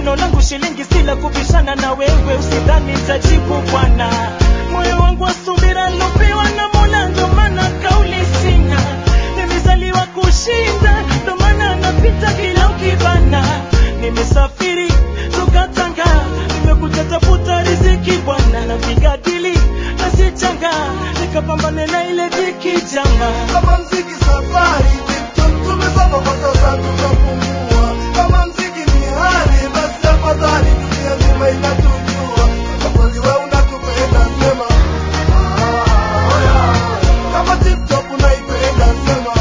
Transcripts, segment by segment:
neno langu shilingi sila kubishana na wewe, usidhani nitajibu bwana. Moyo wangu wa subira lopewa na Mola, ndo maana kauli sina. Nimezaliwa kushinda, ndo maana napita kila ukibana. Nimesafiri toka Tanga, nimekuja tafuta riziki bwana. Napiga dili na sichanga, nikapambane na ile dhiki jama. Kama mziki safari, tumesoma kwa sasa tutapumua. Kama mziki ni hali, basi afadhali dunia nzima inatujua. Kama wewe unatupenda sema kama TikTok unaipenda sema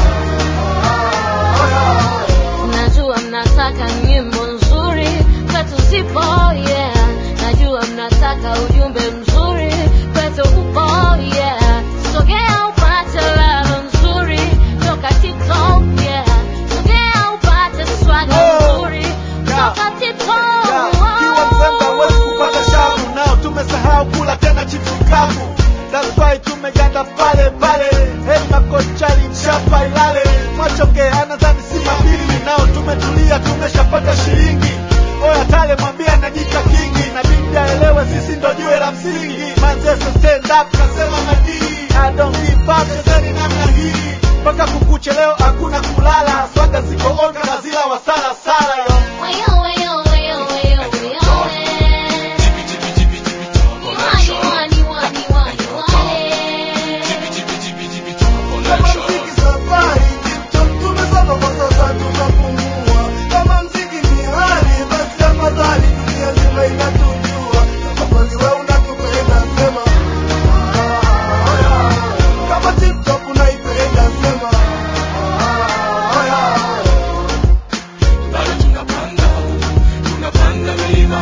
Najua mnataka nyimbo nzuri kwetu zipo, yeah. Najua mnataka ujumbe mzuri kwetu upo, yeah. Sogea upate ladha nzuri toka TikTok, yeah. Sogea upate swagger nzuri toka TikTok. Kiwa mzembe huwezi kupata shavu, nao tumesahau kula tena chips kavu. That's why tumeganda pale pale, heri makochali mshapa ilale. Machoke anadhani si mabili, nao tumetulia tumeshapata shilingi. Oya tale mwambia najita kingi, na bidi aelewe sisi ndo jiwe la msingi. Manzese stand up kasema madii, I don't give up chezeni namna hii. Mpaka kukuche leo hakuna kulala, swaga ziko onga na zila wasala sala yo. Wayo, wayo, wayo, wayo, wayo, Kama mziki safari, TikTok tumesoma kwa sasa tutapumua. Kama mziki ni hali, basi afadhali dunia nzima inatujua. Kama wewe unatupenda sema kama TikTok unaipenda sema bado tunapanda milima,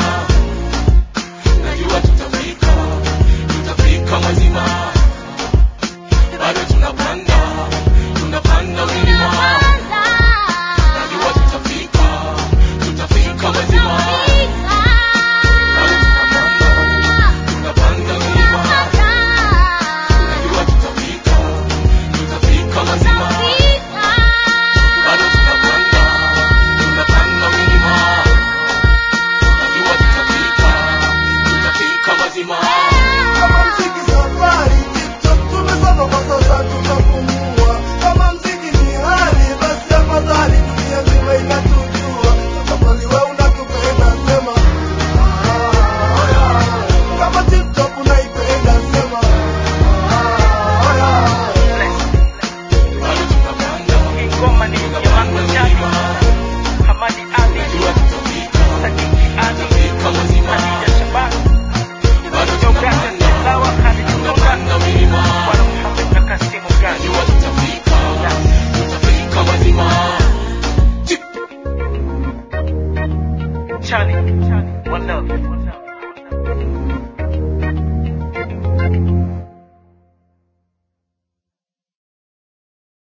najua tutafika mazima. Bado tunapanda milima, najua tutafika mazima. Bado tunapanda milima, najua tutafika mazima. Bado tunapanda milima, najua tutafika mazima. Kama mziki safari, TikTok tumesoma kwa sasa tutapumua. Kama mziki ni hali, basi afadhali dunia nzima inatujua. Kama wewe unatupenda sema kama TikTok unaipenda sema Bado tunapanda Ngoma ni ya Mango Chali, Hamadi Ali, najua tutafika mazima. Khadija Shabani, Bado Jogata Lawa, Khalid Tonga, tunapanda milima, Bwana Muhammad na Kasimu Gani. najua tutafika mazima. Chali, one love.